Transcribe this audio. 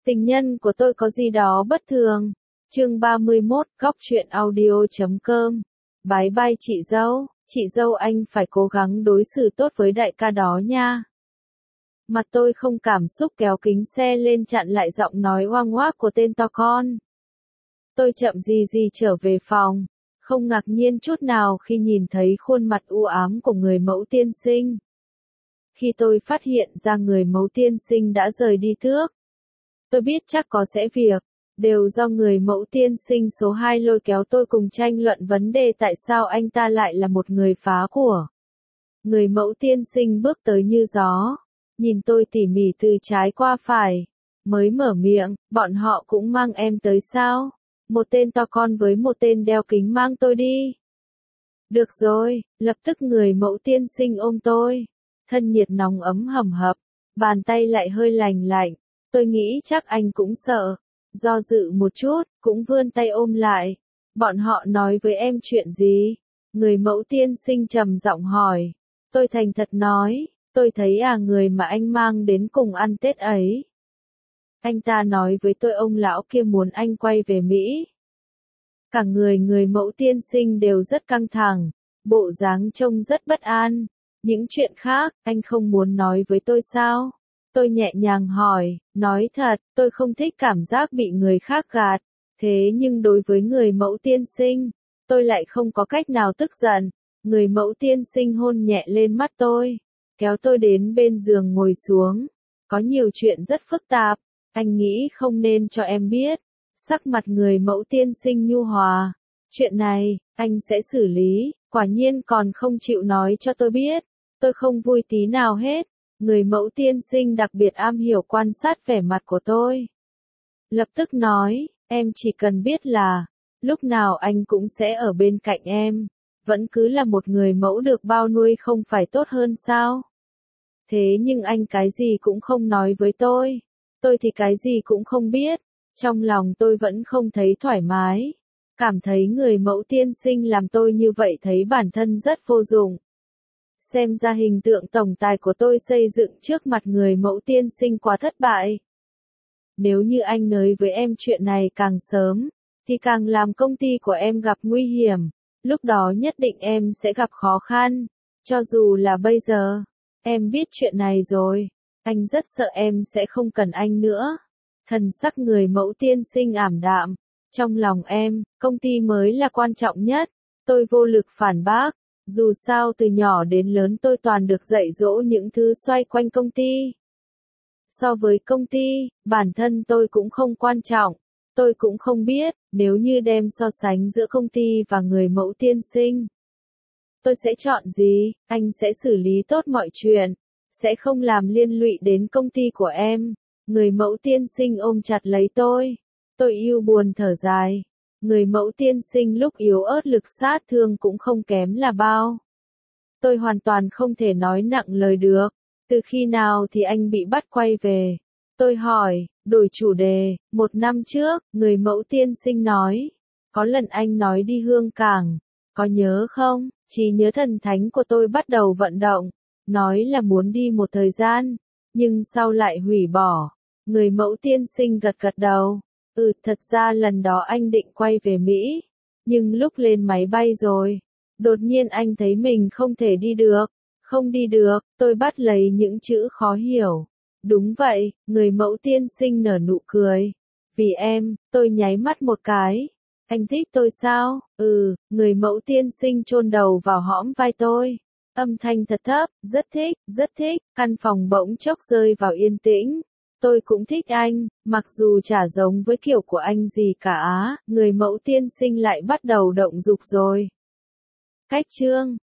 Tình nhân của tôi có gì đó bất thường. Chương 31, góc truyện audio.com. Bái bai chị dâu anh phải cố gắng đối xử tốt với đại ca đó nha. Mặt tôi không cảm xúc kéo kính xe lên chặn lại giọng nói oang oác của tên to con. Tôi chậm gì trở về phòng, không ngạc nhiên chút nào khi nhìn thấy khuôn mặt u ám của người mẫu tiên sinh. Khi tôi phát hiện ra người mẫu tiên sinh đã rời đi trước, tôi biết chắc có sẽ việc, đều do người mẫu tiên sinh số 2 lôi kéo tôi cùng tranh luận vấn đề tại sao anh ta lại là một người phá của. Người mẫu tiên sinh bước tới như gió, nhìn tôi tỉ mỉ từ trái qua phải, mới mở miệng, bọn họ cũng mang em tới sao? Một tên to con với một tên đeo kính mang tôi đi. Được rồi, lập tức người mẫu tiên sinh ôm tôi, thân nhiệt nóng ấm hầm hập, bàn tay lại hơi lành lạnh. Tôi nghĩ chắc anh cũng sợ, do dự một chút, cũng vươn tay ôm lại. Bọn họ nói với em chuyện gì? Người mẫu tiên sinh trầm giọng hỏi. Tôi thành thật nói, tôi thấy người mà anh mang đến cùng ăn Tết ấy. Anh ta nói với tôi ông lão kia muốn anh quay về Mỹ. Cả người mẫu tiên sinh đều rất căng thẳng, bộ dáng trông rất bất an. Những chuyện khác, anh không muốn nói với tôi sao? Tôi nhẹ nhàng hỏi, nói thật, tôi không thích cảm giác bị người khác gạt. Thế nhưng đối với người mẫu tiên sinh, tôi lại không có cách nào tức giận. Người mẫu tiên sinh hôn nhẹ lên mắt tôi, kéo tôi đến bên giường ngồi xuống. Có nhiều chuyện rất phức tạp, anh nghĩ không nên cho em biết. Sắc mặt người mẫu tiên sinh nhu hòa. Chuyện này, anh sẽ xử lý, quả nhiên còn không chịu nói cho tôi biết. Tôi không vui tí nào hết. Người mẫu tiên sinh đặc biệt am hiểu quan sát vẻ mặt của tôi. Lập tức nói, em chỉ cần biết là, lúc nào anh cũng sẽ ở bên cạnh em. Vẫn cứ là một người mẫu được bao nuôi không phải tốt hơn sao? Thế nhưng anh cái gì cũng không nói với tôi thì cái gì cũng không biết. Trong lòng tôi vẫn không thấy thoải mái. Cảm thấy người mẫu tiên sinh làm tôi như vậy thấy bản thân rất vô dụng. Xem ra hình tượng tổng tài của tôi xây dựng trước mặt người mẫu tiên sinh quá thất bại. Nếu như anh nói với em chuyện này càng sớm, thì càng làm công ty của em gặp nguy hiểm. Lúc đó nhất định em sẽ gặp khó khăn. Cho dù là bây giờ, em biết chuyện này rồi. Anh rất sợ em sẽ không cần anh nữa. Thần sắc người mẫu tiên sinh ảm đạm. Trong lòng em, công ty mới là quan trọng nhất. Tôi vô lực phản bác. Dù sao từ nhỏ đến lớn tôi toàn được dạy dỗ những thứ xoay quanh công ty. So với công ty, bản thân tôi cũng không quan trọng. Tôi cũng không biết, nếu như đem so sánh giữa công ty và người mẫu tiên sinh, tôi sẽ chọn gì? Anh sẽ xử lý tốt mọi chuyện, sẽ không làm liên lụy đến công ty của em. Người mẫu tiên sinh ôm chặt lấy tôi. Tôi yêu buồn thở dài. Người mẫu tiên sinh lúc yếu ớt lực sát thương cũng không kém là bao. Tôi hoàn toàn không thể nói nặng lời được. Từ khi nào thì anh bị bắt quay về? Tôi hỏi, đổi chủ đề. 1 năm trước, người mẫu tiên sinh nói. Có lần anh nói đi Hương Cảng. Có nhớ không? Trí nhớ thần thánh của tôi bắt đầu vận động. Nói là muốn đi một thời gian. Nhưng sau lại hủy bỏ. Người mẫu tiên sinh gật gật đầu. Thật ra lần đó anh định quay về Mỹ. Nhưng lúc lên máy bay rồi, đột nhiên anh thấy mình không thể đi được. Không đi được, tôi bắt lấy những chữ khó hiểu. Đúng vậy, người mẫu tiên sinh nở nụ cười. Vì em, tôi nháy mắt một cái. Anh thích tôi sao? Người mẫu tiên sinh chôn đầu vào hõm vai tôi. Âm thanh thật thấp, rất thích. Căn phòng bỗng chốc rơi vào yên tĩnh. Tôi cũng thích anh, mặc dù chả giống với kiểu của anh gì cả. Người mẫu tiên sinh lại bắt đầu động dục rồi. Cách chương